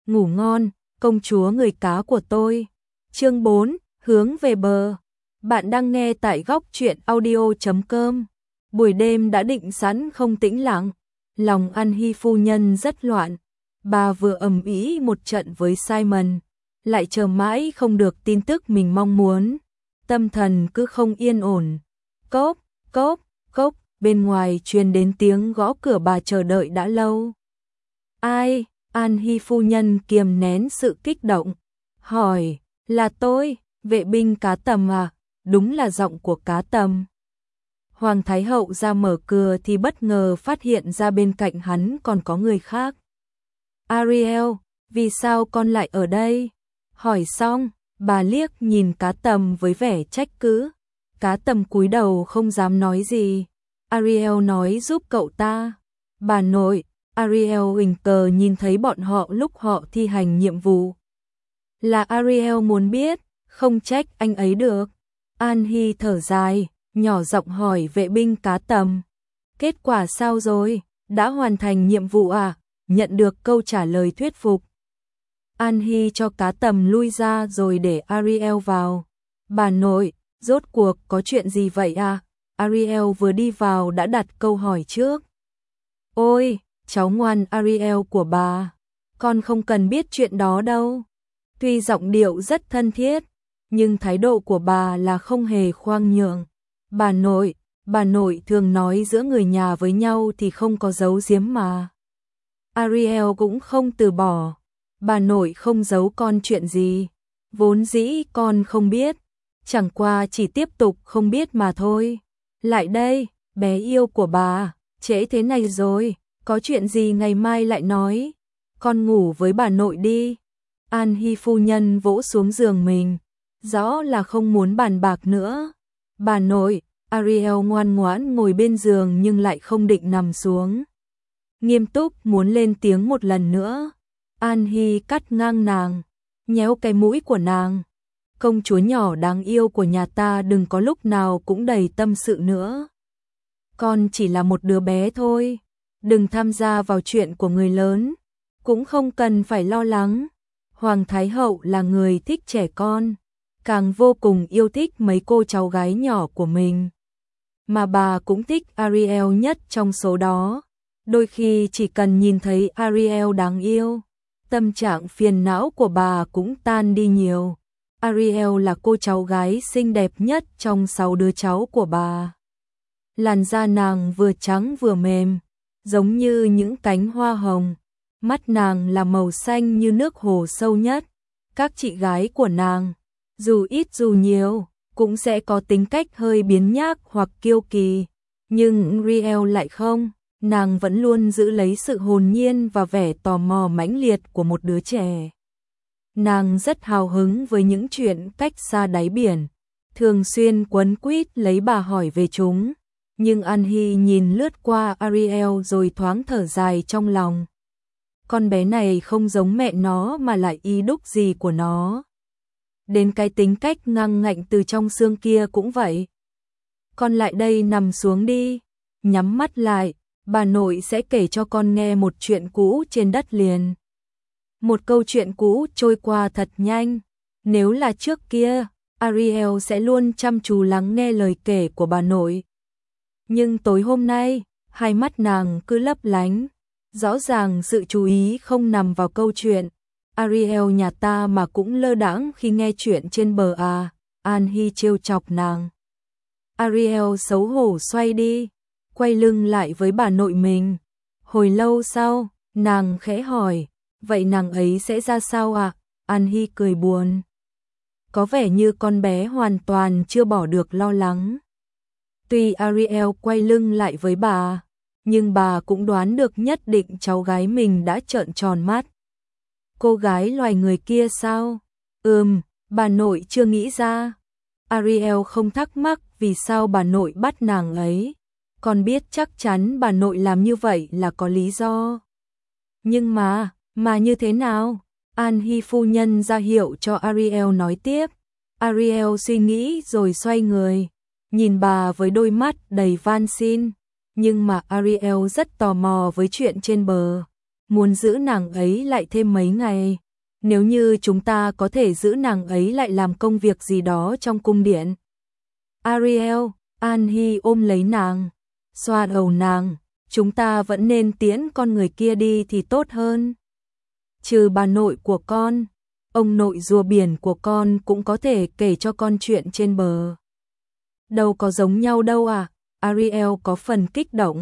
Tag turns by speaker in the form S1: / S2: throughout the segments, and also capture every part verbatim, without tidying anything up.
S1: ngủ ngon, công chúa người cá của tôi. Chương bốn, hướng về bờ. Bạn đang nghe tại góc truyện audio chấm com. Buổi đêm đã định sẵn không tĩnh lặng, lòng An Hi phu nhân rất loạn. Bà vừa ầm ĩ một trận với Simon, lại chờ mãi không được tin tức mình mong muốn. Tâm thần cứ không yên ổn. Cốp, cốp, cốp, bên ngoài truyền đến tiếng gõ cửa, bà chờ đợi đã lâu. Ai? An Hi phu nhân kiềm nén sự kích động, hỏi, là tôi, vệ binh Cá Tầm à? Đúng là giọng của Cá Tầm. Hoàng Thái Hậu ra mở cửa thì bất ngờ phát hiện ra bên cạnh hắn còn có người khác. Ariel, vì sao con lại ở đây? Hỏi xong, bà liếc nhìn Cá Tầm với vẻ trách cứ. Cá Tầm cúi đầu không dám nói gì. Ariel nói giúp cậu ta. Bà nội, Ariel huỳnh cờ nhìn thấy bọn họ lúc họ thi hành nhiệm vụ. Là Ariel muốn biết, không trách anh ấy được. An Hi thở dài, nhỏ giọng hỏi vệ binh Cá Tầm. Kết quả sao rồi? Đã hoàn thành nhiệm vụ à? Nhận được câu trả lời thuyết phục. An Hi cho Cá Tầm lui ra rồi để Ariel vào. Bà nội, rốt cuộc có chuyện gì vậy à? Ariel vừa đi vào đã đặt câu hỏi trước. Ôi, cháu ngoan Ariel của bà, con không cần biết chuyện đó đâu. Tuy giọng điệu rất thân thiết, nhưng thái độ của bà là không hề khoan nhượng. Bà nội, bà nội thường nói giữa người nhà với nhau thì không có giấu giếm mà. Ariel cũng không từ bỏ. Bà nội không giấu con chuyện gì. Vốn dĩ con không biết, chẳng qua chỉ tiếp tục không biết mà thôi. Lại đây, bé yêu của bà, trễ thế này rồi, có chuyện gì ngày mai lại nói. Con ngủ với bà nội đi. An Hi phu nhân vỗ xuống giường mình, rõ là không muốn bàn bạc nữa. Bà nội, Ariel ngoan ngoãn ngồi bên giường nhưng lại không định nằm xuống. Nghiêm túc muốn lên tiếng một lần nữa. An Hi cắt ngang nàng, nhéo cái mũi của nàng. Công chúa nhỏ đáng yêu của nhà ta đừng có lúc nào cũng đầy tâm sự nữa. Con chỉ là một đứa bé thôi, đừng tham gia vào chuyện của người lớn, cũng không cần phải lo lắng. Hoàng Thái Hậu là người thích trẻ con, càng vô cùng yêu thích mấy cô cháu gái nhỏ của mình. Mà bà cũng thích Ariel nhất trong số đó. Đôi khi chỉ cần nhìn thấy Ariel đáng yêu, tâm trạng phiền não của bà cũng tan đi nhiều. Ariel là cô cháu gái xinh đẹp nhất trong sáu đứa cháu của bà. Làn da nàng vừa trắng vừa mềm, giống như những cánh hoa hồng. Mắt nàng là màu xanh như nước hồ sâu nhất. Các chị gái của nàng, dù ít dù nhiều, cũng sẽ có tính cách hơi biếng nhác hoặc kiêu kỳ. Nhưng Ariel lại không, nàng vẫn luôn giữ lấy sự hồn nhiên và vẻ tò mò mãnh liệt của một đứa trẻ. Nàng rất hào hứng với những chuyện cách xa đáy biển, thường xuyên quấn quýt lấy bà hỏi về chúng. Nhưng An Hi nhìn lướt qua Ariel rồi thoáng thở dài trong lòng. Con bé này không giống mẹ nó mà lại y đúc gì của nó. Đến cái tính cách ngang ngạnh từ trong xương kia cũng vậy. Con lại đây nằm xuống đi, nhắm mắt lại, bà nội sẽ kể cho con nghe một chuyện cũ trên đất liền. Một câu chuyện cũ trôi qua thật nhanh. Nếu là trước kia, Ariel sẽ luôn chăm chú lắng nghe lời kể của bà nội. Nhưng tối hôm nay, hai mắt nàng cứ lấp lánh. Rõ ràng sự chú ý không nằm vào câu chuyện. Ariel nhà ta mà cũng lơ đãng khi nghe chuyện trên bờ à. An Hi trêu chọc nàng. Ariel xấu hổ xoay đi, quay lưng lại với bà nội mình. Hồi lâu sau, nàng khẽ hỏi, vậy nàng ấy sẽ ra sao ạ? À? An Hi cười buồn. Có vẻ như con bé hoàn toàn chưa bỏ được lo lắng. Tuy Ariel quay lưng lại với bà, nhưng bà cũng đoán được nhất định cháu gái mình đã trợn tròn mắt. Cô gái loài người kia sao? Ừm, bà nội chưa nghĩ ra. Ariel không thắc mắc vì sao bà nội bắt nàng ấy. Còn biết chắc chắn bà nội làm như vậy là có lý do. Nhưng mà, mà như thế nào? An Hi phu nhân ra hiệu cho Ariel nói tiếp. Ariel suy nghĩ rồi xoay người, nhìn bà với đôi mắt đầy van xin. Nhưng mà Ariel rất tò mò với chuyện trên bờ. muốn giữ nàng ấy lại thêm mấy ngày. Nếu như chúng ta có thể giữ nàng ấy lại làm công việc gì đó trong cung điện. Ariel, An Hi ôm lấy nàng, xoa đầu nàng, chúng ta vẫn nên tiễn con người kia đi thì tốt hơn. Trừ bà nội của con, ông nội rùa biển của con cũng có thể kể cho con chuyện trên bờ. Đâu có giống nhau đâu à, Ariel có phần kích động.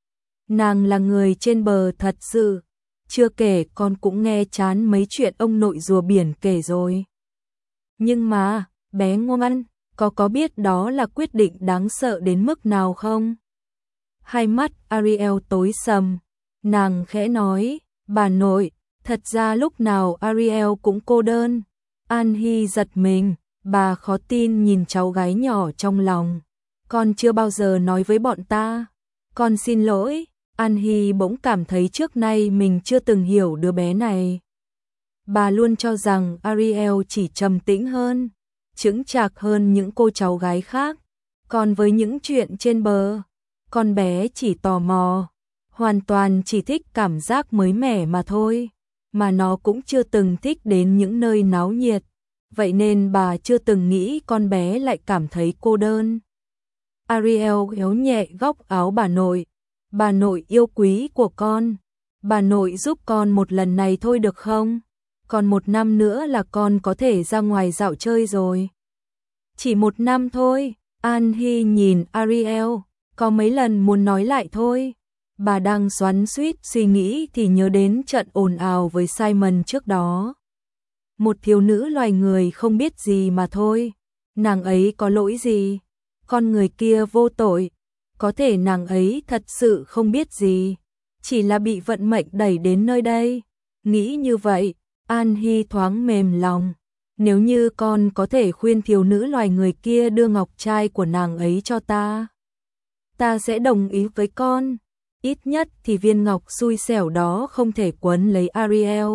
S1: Nàng là người trên bờ thật sự, chưa kể con cũng nghe chán mấy chuyện ông nội rùa biển kể rồi. Nhưng mà, bé ngoan, có có biết đó là quyết định đáng sợ đến mức nào không? Hai mắt Ariel tối sầm, nàng khẽ nói, bà nội, thật ra lúc nào Ariel cũng cô đơn. An Hi giật mình, bà khó tin nhìn cháu gái nhỏ trong lòng. Con chưa bao giờ nói với bọn ta. Con xin lỗi. An Hi bỗng cảm thấy trước nay mình chưa từng hiểu đứa bé này. Bà luôn cho rằng Ariel chỉ trầm tĩnh hơn, chững chạc hơn những cô cháu gái khác. Còn với những chuyện trên bờ, con bé chỉ tò mò, hoàn toàn chỉ thích cảm giác mới mẻ mà thôi. Mà nó cũng chưa từng thích đến những nơi náo nhiệt. Vậy nên bà chưa từng nghĩ con bé lại cảm thấy cô đơn. Ariel kéo nhẹ góc áo bà nội. Bà nội yêu quý của con, bà nội giúp con một lần này thôi được không? Còn một năm nữa là con có thể ra ngoài dạo chơi rồi. Chỉ một năm thôi, An Hi nhìn Ariel, có mấy lần muốn nói lại thôi. Bà đang xoắn xuýt suy nghĩ thì nhớ đến trận ồn ào với Simon trước đó. Một thiếu nữ loài người không biết gì mà thôi, nàng ấy có lỗi gì? Con người kia vô tội. Có thể nàng ấy thật sự không biết gì, chỉ là bị vận mệnh đẩy đến nơi đây. Nghĩ như vậy, An Hi thoáng mềm lòng. Nếu như con có thể khuyên thiếu nữ loài người kia đưa ngọc trai của nàng ấy cho ta, ta sẽ đồng ý với con. Ít nhất thì viên ngọc xui xẻo đó không thể quấn lấy Ariel.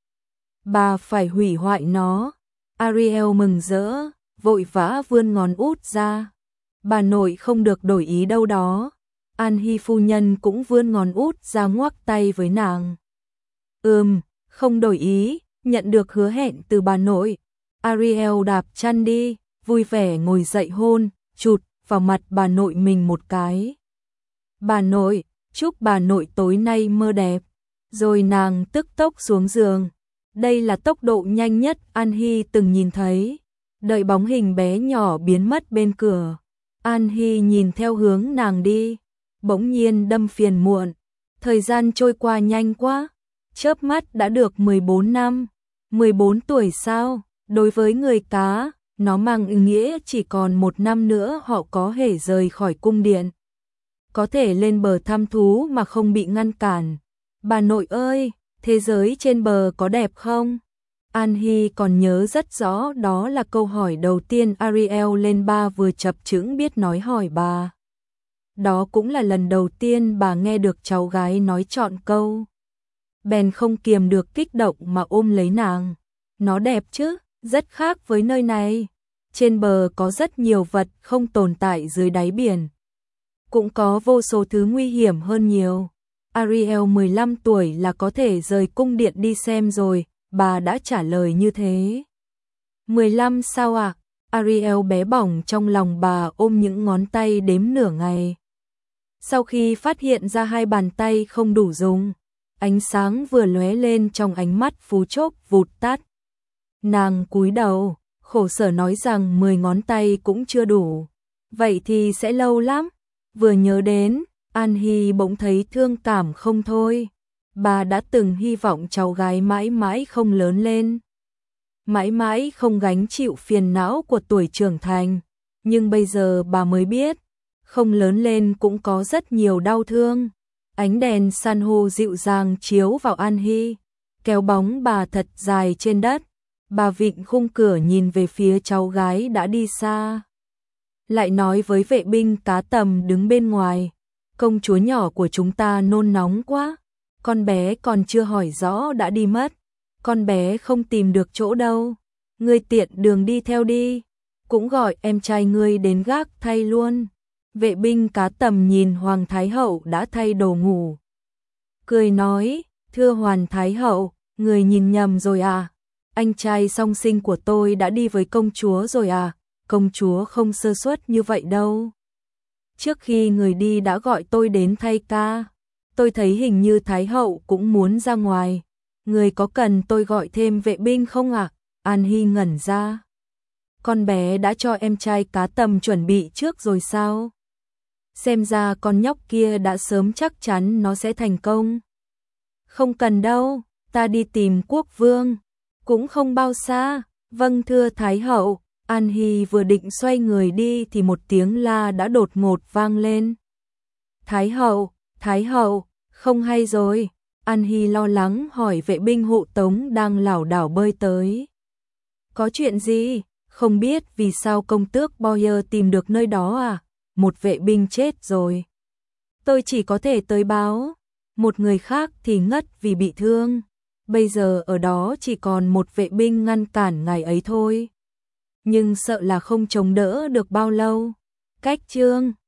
S1: Bà phải hủy hoại nó. Ariel mừng rỡ, vội vã vươn ngón út ra. Bà nội không được đổi ý đâu đó. An Hi phu nhân cũng vươn ngón út ra ngoắc tay với nàng. Ừm, không đổi ý, nhận được hứa hẹn từ bà nội. Ariel đạp chân đi, vui vẻ ngồi dậy hôn, chụt vào mặt bà nội mình một cái. Bà nội, chúc bà nội tối nay mơ đẹp. Rồi nàng tức tốc xuống giường. Đây là tốc độ nhanh nhất An Hi từng nhìn thấy. Đợi bóng hình bé nhỏ biến mất bên cửa, An Hi nhìn theo hướng nàng đi, bỗng nhiên đâm phiền muộn. Thời gian trôi qua nhanh quá, chớp mắt đã được mười bốn năm. mười bốn tuổi sao? Đối với người cá, nó mang ý nghĩa chỉ còn một năm nữa họ có thể rời khỏi cung điện. Có thể lên bờ thăm thú mà không bị ngăn cản. Bà nội ơi, thế giới trên bờ có đẹp không? An Hi còn nhớ rất rõ đó là câu hỏi đầu tiên Ariel lên ba vừa chập chững biết nói hỏi bà. Đó cũng là lần đầu tiên bà nghe được cháu gái nói trọn câu. Bèn không kiềm được kích động mà ôm lấy nàng. Nó đẹp chứ, rất khác với nơi này. Trên bờ có rất nhiều vật không tồn tại dưới đáy biển. Cũng có vô số thứ nguy hiểm hơn nhiều. Ariel mười lăm tuổi là có thể rời cung điện đi xem rồi. Bà đã trả lời như thế. mười lăm sao ạ? À? Ariel bé bỏng trong lòng bà ôm những ngón tay đếm nửa ngày. Sau khi phát hiện ra hai bàn tay không đủ dùng, ánh sáng vừa lóe lên trong ánh mắt phú chốc vụt tắt. Nàng cúi đầu, khổ sở nói rằng mười ngón tay cũng chưa đủ. Vậy thì sẽ lâu lắm. Vừa nhớ đến, An Hi bỗng thấy thương cảm không thôi. Bà đã từng hy vọng cháu gái mãi mãi không lớn lên, mãi mãi không gánh chịu phiền não của tuổi trưởng thành. Nhưng bây giờ bà mới biết, không lớn lên cũng có rất nhiều đau thương. Ánh đèn san hô dịu dàng chiếu vào An Hi, kéo bóng bà thật dài trên đất. Bà vịn khung cửa nhìn về phía cháu gái đã đi xa. Lại nói với vệ binh cá tầm đứng bên ngoài, công chúa nhỏ của chúng ta nôn nóng quá. Con bé còn chưa hỏi rõ đã đi mất. Con bé không tìm được chỗ đâu. Ngươi tiện đường đi theo đi. Cũng gọi em trai ngươi đến gác thay luôn. Vệ binh cá tầm nhìn Hoàng Thái Hậu đã thay đồ ngủ. Cười nói, Thưa Hoàn Thái Hậu, người nhìn nhầm rồi à? Anh trai song sinh của tôi đã đi với công chúa rồi à? Công chúa không sơ suất như vậy đâu. Trước khi người đi đã gọi tôi đến thay ca. Tôi thấy hình như Thái Hậu cũng muốn ra ngoài. Người có cần tôi gọi thêm vệ binh không ạ? À? An Hy ngẩn ra. Con bé đã cho em trai cá tầm chuẩn bị trước rồi sao? Xem ra con nhóc kia đã sớm chắc chắn nó sẽ thành công. Không cần đâu, ta đi tìm quốc vương. Cũng không bao xa. Vâng thưa Thái Hậu. An Hy vừa định xoay người đi thì một tiếng la đã đột ngột vang lên. Thái Hậu, Thái Hậu, không hay rồi. An Hy lo lắng hỏi vệ binh hộ tống đang lảo đảo bơi tới. Có chuyện gì? Không biết vì sao công tước Boyer tìm được nơi đó à? Một vệ binh chết rồi. Tôi chỉ có thể tới báo. Một người khác thì ngất vì bị thương. Bây giờ ở đó chỉ còn một vệ binh ngăn cản ngài ấy thôi. Nhưng sợ là không chống đỡ được bao lâu. Cách chương